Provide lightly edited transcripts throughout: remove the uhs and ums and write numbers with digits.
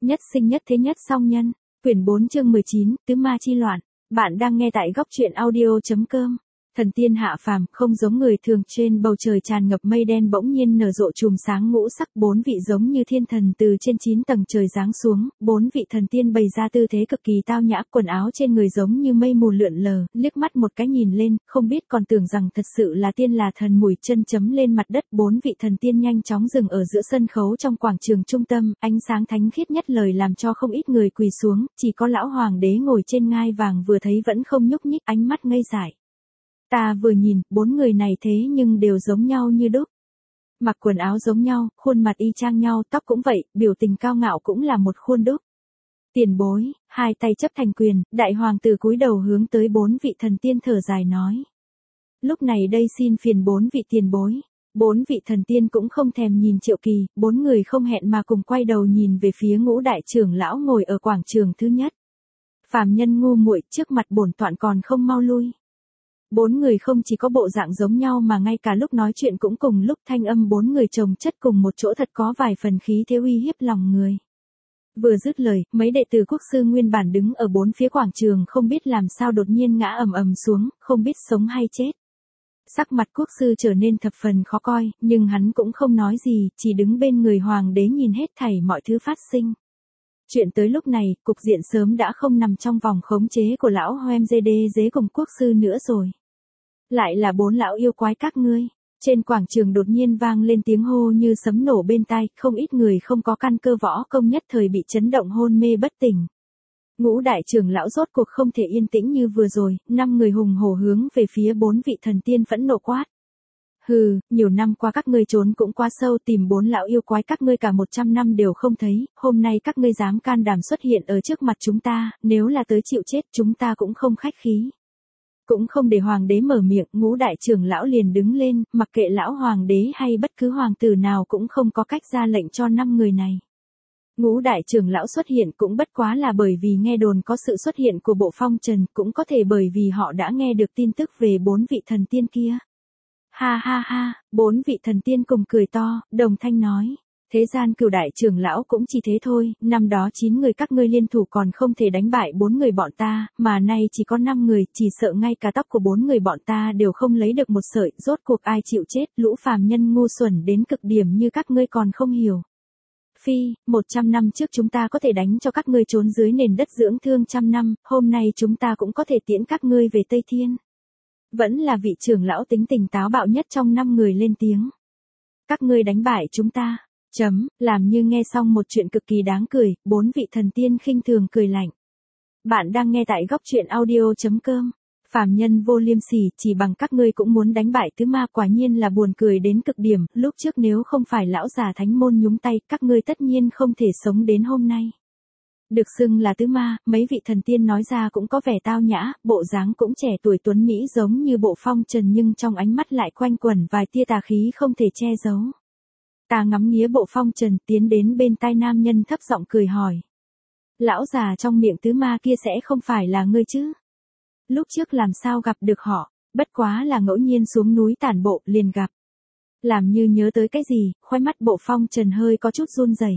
Nhất sinh nhất thế nhất song nhân. Quyển 4 chương 19, Tứ Ma Chi Loạn. Bạn đang nghe tại góc truyện audio.com. Thần tiên hạ phàm, không giống người thường, trên bầu trời tràn ngập mây đen bỗng nhiên nở rộ chùm sáng ngũ sắc, bốn vị giống như thiên thần từ trên 9 tầng trời giáng xuống, bốn vị thần tiên bày ra tư thế cực kỳ tao nhã, quần áo trên người giống như mây mù lượn lờ, liếc mắt một cái nhìn lên, không biết còn tưởng rằng thật sự là tiên là thần, mũi chân chấm lên mặt đất, bốn vị thần tiên nhanh chóng dừng ở giữa sân khấu trong quảng trường trung tâm, ánh sáng thánh khiết nhất lời làm cho không ít người quỳ xuống, chỉ có lão hoàng đế ngồi trên ngai vàng vừa thấy vẫn không nhúc nhích, ánh mắt ngây dại. Ta vừa nhìn, bốn người này thế nhưng đều giống nhau như đúc. Mặc quần áo giống nhau, khuôn mặt y chang nhau, tóc cũng vậy, biểu tình cao ngạo cũng là một khuôn đúc. Tiền bối, hai tay chấp thành quyền, đại hoàng tử cúi đầu hướng tới bốn vị thần tiên thở dài nói. Lúc này đây xin phiền bốn vị tiền bối. Bốn vị thần tiên cũng không thèm nhìn Triệu Kỳ, bốn người không hẹn mà cùng quay đầu nhìn về phía Ngũ đại trưởng lão ngồi ở quảng trường thứ nhất. Phàm nhân ngu muội, trước mặt bổn tọa còn không mau lui. Bốn người không chỉ có bộ dạng giống nhau mà ngay cả lúc nói chuyện cũng cùng lúc, thanh âm bốn người chồng chất cùng một chỗ thật có vài phần khí thế uy hiếp lòng người. Vừa dứt lời, mấy đệ tử quốc sư nguyên bản đứng ở bốn phía quảng trường không biết làm sao đột nhiên ngã ầm ầm xuống, không biết sống hay chết. Sắc mặt quốc sư trở nên thập phần khó coi, nhưng hắn cũng không nói gì, chỉ đứng bên người hoàng đế nhìn hết thảy mọi thứ phát sinh. Chuyện tới lúc này, cục diện sớm đã không nằm trong vòng khống chế của lão Hoemzede cùng quốc sư nữa rồi. Lại là bốn lão yêu quái các ngươi. Trên quảng trường đột nhiên vang lên tiếng hô như sấm nổ bên tai, không ít người không có căn cơ võ công nhất thời bị chấn động hôn mê bất tỉnh. Ngũ đại trưởng lão rốt cuộc không thể yên tĩnh như vừa rồi, 5 người hùng hổ hướng về phía bốn vị thần tiên phẫn nộ quát. Hừ, nhiều năm qua các ngươi trốn cũng quá sâu, tìm bốn lão yêu quái các ngươi cả 100 năm đều không thấy, hôm nay các ngươi dám can đảm xuất hiện ở trước mặt chúng ta, nếu là tới chịu chết chúng ta cũng không khách khí. Cũng không để hoàng đế mở miệng, ngũ đại trưởng lão liền đứng lên, mặc kệ lão hoàng đế hay bất cứ hoàng tử nào cũng không có cách ra lệnh cho 5 người này. Ngũ đại trưởng lão xuất hiện cũng bất quá là bởi vì nghe đồn có sự xuất hiện của bộ phong trần, cũng có thể bởi vì họ đã nghe được tin tức về bốn vị thần tiên kia. Ha ha ha, bốn vị thần tiên cùng cười to, đồng thanh nói. Thế gian cửu đại trưởng lão cũng chỉ thế thôi, năm đó 9 người các ngươi liên thủ còn không thể đánh bại 4 người bọn ta, mà nay chỉ có 5 người, chỉ sợ ngay cả tóc của 4 người bọn ta đều không lấy được một sợi, rốt cuộc ai chịu chết, lũ phàm nhân ngu xuẩn đến cực điểm như các ngươi còn không hiểu. Phi, 100 năm trước chúng ta có thể đánh cho các ngươi trốn dưới nền đất dưỡng thương trăm năm, hôm nay chúng ta cũng có thể tiễn các ngươi về Tây Thiên. Vẫn là vị trưởng lão tính tình táo bạo nhất trong 5 người lên tiếng. Các ngươi đánh bại chúng ta. Làm như nghe xong một chuyện cực kỳ đáng cười, bốn vị thần tiên khinh thường cười lạnh. Bạn đang nghe tại góc truyện audio.com. Phàm nhân vô liêm sỉ, chỉ bằng các ngươi cũng muốn đánh bại tứ ma, quả nhiên là buồn cười đến cực điểm, lúc trước nếu không phải lão già thánh môn nhúng tay, các ngươi tất nhiên không thể sống đến hôm nay. Được xưng là tứ ma, mấy vị thần tiên nói ra cũng có vẻ tao nhã, bộ dáng cũng trẻ tuổi tuấn mỹ giống như bộ phong trần, nhưng trong ánh mắt lại quanh quẩn vài tia tà khí không thể che giấu. Ta ngắm nghía bộ phong trần, tiến đến bên tai nam nhân thấp giọng cười hỏi. Lão già trong miệng tứ ma kia sẽ không phải là ngươi chứ? Lúc trước làm sao gặp được họ, bất quá là ngẫu nhiên xuống núi tản bộ liền gặp. Làm như nhớ tới cái gì, khóe mắt bộ phong trần hơi có chút run rẩy.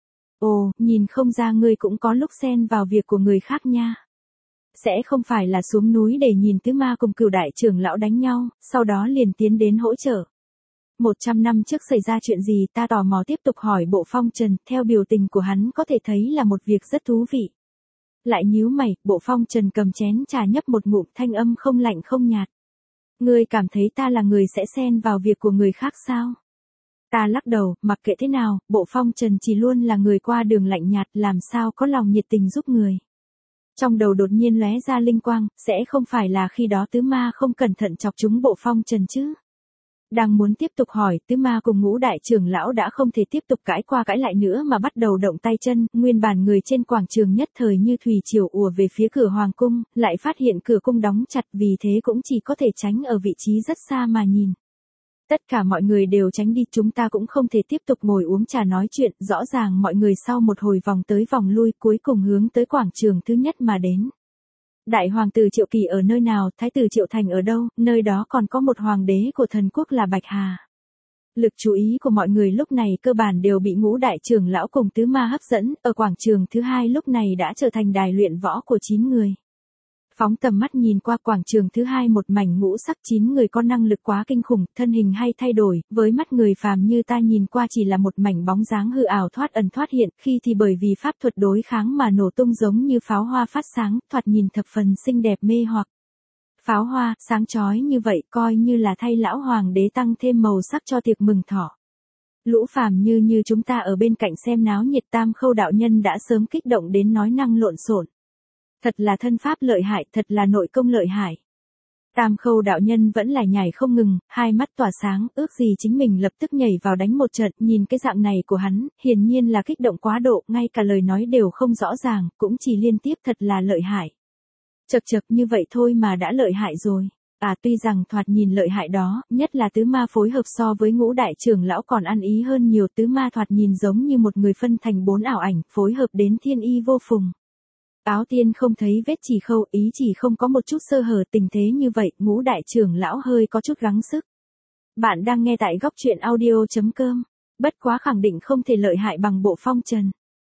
Ồ, nhìn không ra ngươi cũng có lúc xen vào việc của người khác nha. Sẽ không phải là xuống núi để nhìn tứ ma cùng cửu đại trưởng lão đánh nhau, sau đó liền tiến đến hỗ trợ. 100 năm trước xảy ra chuyện gì, ta tò mò tiếp tục hỏi bộ phong trần, theo biểu tình của hắn có thể thấy là một việc rất thú vị. Lại nhíu mày, bộ phong trần cầm chén trà nhấp một ngụm, thanh âm không lạnh không nhạt. Ngươi cảm thấy ta là người sẽ xen vào việc của người khác sao? Ta lắc đầu, mặc kệ thế nào, bộ phong trần chỉ luôn là người qua đường lạnh nhạt, làm sao có lòng nhiệt tình giúp người. Trong đầu đột nhiên lóe ra linh quang, sẽ không phải là khi đó tứ ma không cẩn thận chọc trúng bộ phong trần chứ? Đang muốn tiếp tục hỏi, tứ ma cùng ngũ đại trưởng lão đã không thể tiếp tục cãi qua cãi lại nữa mà bắt đầu động tay chân, nguyên bản người trên quảng trường nhất thời như thủy triều ùa về phía cửa hoàng cung, lại phát hiện cửa cung đóng chặt, vì thế cũng chỉ có thể tránh ở vị trí rất xa mà nhìn. Tất cả mọi người đều tránh đi, chúng ta cũng không thể tiếp tục ngồi uống trà nói chuyện, rõ ràng mọi người sau một hồi vòng tới vòng lui cuối cùng hướng tới quảng trường thứ nhất mà đến. Đại hoàng tử Triệu Kỳ ở nơi nào, thái tử Triệu Thành ở đâu, nơi đó còn có một hoàng đế của thần quốc là Bạch Hà. Lực chú ý của mọi người lúc này cơ bản đều bị ngũ đại trưởng lão cùng tứ ma hấp dẫn, ở quảng trường thứ hai lúc này đã trở thành đài luyện võ của 9 người. Phóng tầm mắt nhìn qua quảng trường thứ hai một mảnh ngũ sắc 9 người có năng lực quá kinh khủng, thân hình hay thay đổi, với mắt người phàm như ta nhìn qua chỉ là một mảnh bóng dáng hư ảo thoát ẩn thoát hiện, khi thì bởi vì pháp thuật đối kháng mà nổ tung giống như pháo hoa phát sáng, thoạt nhìn thập phần xinh đẹp mê hoặc. Pháo hoa, sáng chói như vậy coi như là thay lão hoàng đế tăng thêm màu sắc cho tiệc mừng thọ. Lũ phàm như chúng ta ở bên cạnh xem náo nhiệt Tam Khâu đạo nhân đã sớm kích động đến nói năng lộn xộn. Thật là thân pháp lợi hại, thật là nội công lợi hại. Tam Khâu đạo nhân vẫn là nhảy không ngừng, hai mắt tỏa sáng, ước gì chính mình lập tức nhảy vào đánh một trận, nhìn cái dạng này của hắn, hiển nhiên là kích động quá độ, ngay cả lời nói đều không rõ ràng, cũng chỉ liên tiếp thật là lợi hại. Chậc chậc như vậy thôi mà đã lợi hại rồi. Tuy rằng thoạt nhìn lợi hại đó, nhất là tứ ma phối hợp so với ngũ đại trưởng lão còn ăn ý hơn nhiều, tứ ma thoạt nhìn giống như một người phân thành 4 ảo ảnh, phối hợp đến thiên y vô phùng. Áo tiên không thấy vết chỉ khâu, ý chỉ không có một chút sơ hở, tình thế như vậy, ngũ đại trưởng lão hơi có chút gắng sức. Bạn đang nghe tại góc truyện audio.com. Bất quá khẳng định không thể lợi hại bằng Bộ Phong Trần.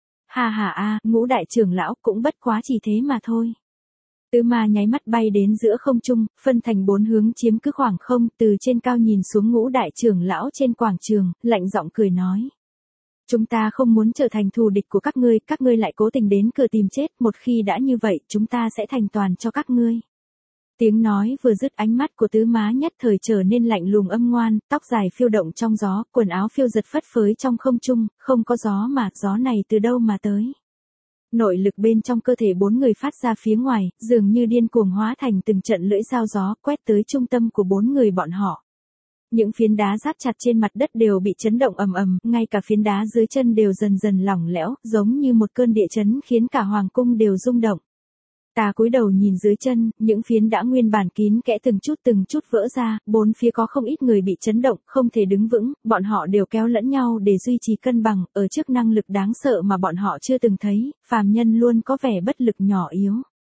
Ngũ đại trưởng lão cũng bất quá chỉ thế mà thôi. Tứ ma nháy mắt bay đến giữa không trung, phân thành 4 hướng chiếm cứ khoảng không, từ trên cao nhìn xuống ngũ đại trưởng lão trên quảng trường, lạnh giọng cười nói. Chúng ta không muốn trở thành thù địch của các ngươi lại cố tình đến cửa tìm chết, một khi đã như vậy, chúng ta sẽ thành toàn cho các ngươi. Tiếng nói vừa dứt, ánh mắt của tứ má nhất thời trở nên lạnh lùng âm ngoan, tóc dài phiêu động trong gió, quần áo phiêu giật phất phới trong không trung, không có gió mà, gió này từ đâu mà tới. Nội lực bên trong cơ thể 4 người phát ra phía ngoài, dường như điên cuồng hóa thành từng trận lưỡi dao gió, quét tới trung tâm của 4 người bọn họ. Những phiến đá rát chặt trên mặt đất đều bị chấn động ầm ầm, ngay cả phiến đá dưới chân đều dần dần lỏng lẻo, giống như một cơn địa chấn khiến cả hoàng cung đều rung động. Ta cúi đầu nhìn dưới chân, những phiến đã nguyên bản kín kẽ từng chút vỡ ra, bốn phía có không ít người bị chấn động, không thể đứng vững, bọn họ đều kéo lẫn nhau để duy trì cân bằng, ở trước năng lực đáng sợ mà bọn họ chưa từng thấy, phàm nhân luôn có vẻ bất lực nhỏ yếu.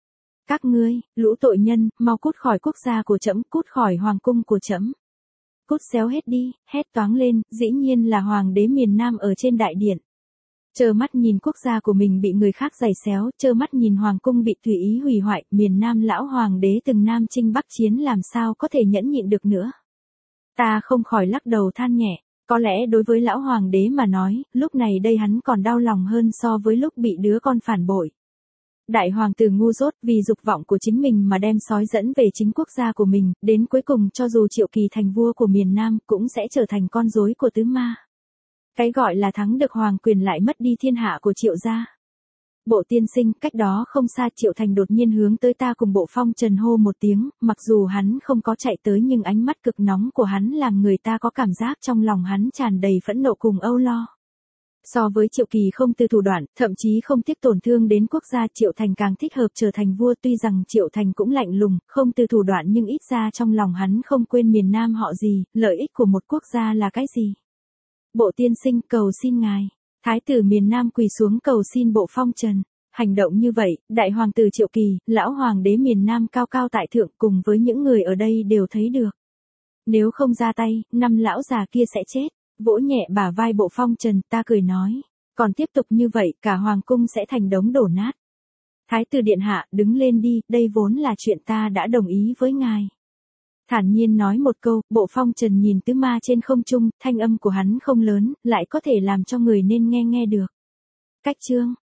Các ngươi, lũ tội nhân, mau cút khỏi quốc gia của trẫm, cút khỏi hoàng cung của trẫm. Cút xéo hết đi, hét toáng lên, dĩ nhiên là hoàng đế miền Nam ở trên đại điện. Trơ mắt nhìn quốc gia của mình bị người khác giày xéo, trơ mắt nhìn hoàng cung bị tùy ý hủy hoại, miền Nam lão hoàng đế từng Nam chinh Bắc chiến làm sao có thể nhẫn nhịn được nữa. Ta không khỏi lắc đầu than nhẹ, có lẽ đối với lão hoàng đế mà nói, lúc này đây hắn còn đau lòng hơn so với lúc bị đứa con phản bội. Đại hoàng tử ngu dốt vì dục vọng của chính mình mà đem sói dẫn về chính quốc gia của mình, đến cuối cùng cho dù Triệu Kỳ thành vua của miền Nam cũng sẽ trở thành con rối của tứ ma. Cái gọi là thắng được hoàng quyền lại mất đi thiên hạ của Triệu gia. Bộ tiên sinh, cách đó không xa Triệu Thành đột nhiên hướng tới ta cùng Bộ Phong Trần hô một tiếng, mặc dù hắn không có chạy tới nhưng ánh mắt cực nóng của hắn làm người ta có cảm giác trong lòng hắn tràn đầy phẫn nộ cùng âu lo. So với Triệu Kỳ không từ thủ đoạn, thậm chí không tiếc tổn thương đến quốc gia, Triệu Thành càng thích hợp trở thành vua, tuy rằng Triệu Thành cũng lạnh lùng, không từ thủ đoạn nhưng ít ra trong lòng hắn không quên miền Nam họ gì, lợi ích của một quốc gia là cái gì. Bộ tiên sinh, cầu xin ngài. Thái tử miền Nam quỳ xuống cầu xin Bộ Phong Trần. Hành động như vậy, đại hoàng tử Triệu Kỳ, lão hoàng đế miền Nam cao cao tại thượng cùng với những người ở đây đều thấy được. Nếu không ra tay, năm lão già kia sẽ chết. Vỗ nhẹ bả vai Bộ Phong Trần, ta cười nói. Còn tiếp tục như vậy, cả hoàng cung sẽ thành đống đổ nát. Thái tử điện hạ, đứng lên đi, đây vốn là chuyện ta đã đồng ý với ngài. Thản nhiên nói một câu, Bộ Phong Trần nhìn tứ ma trên không trung, thanh âm của hắn không lớn, lại có thể làm cho người nên nghe được. Cách chương.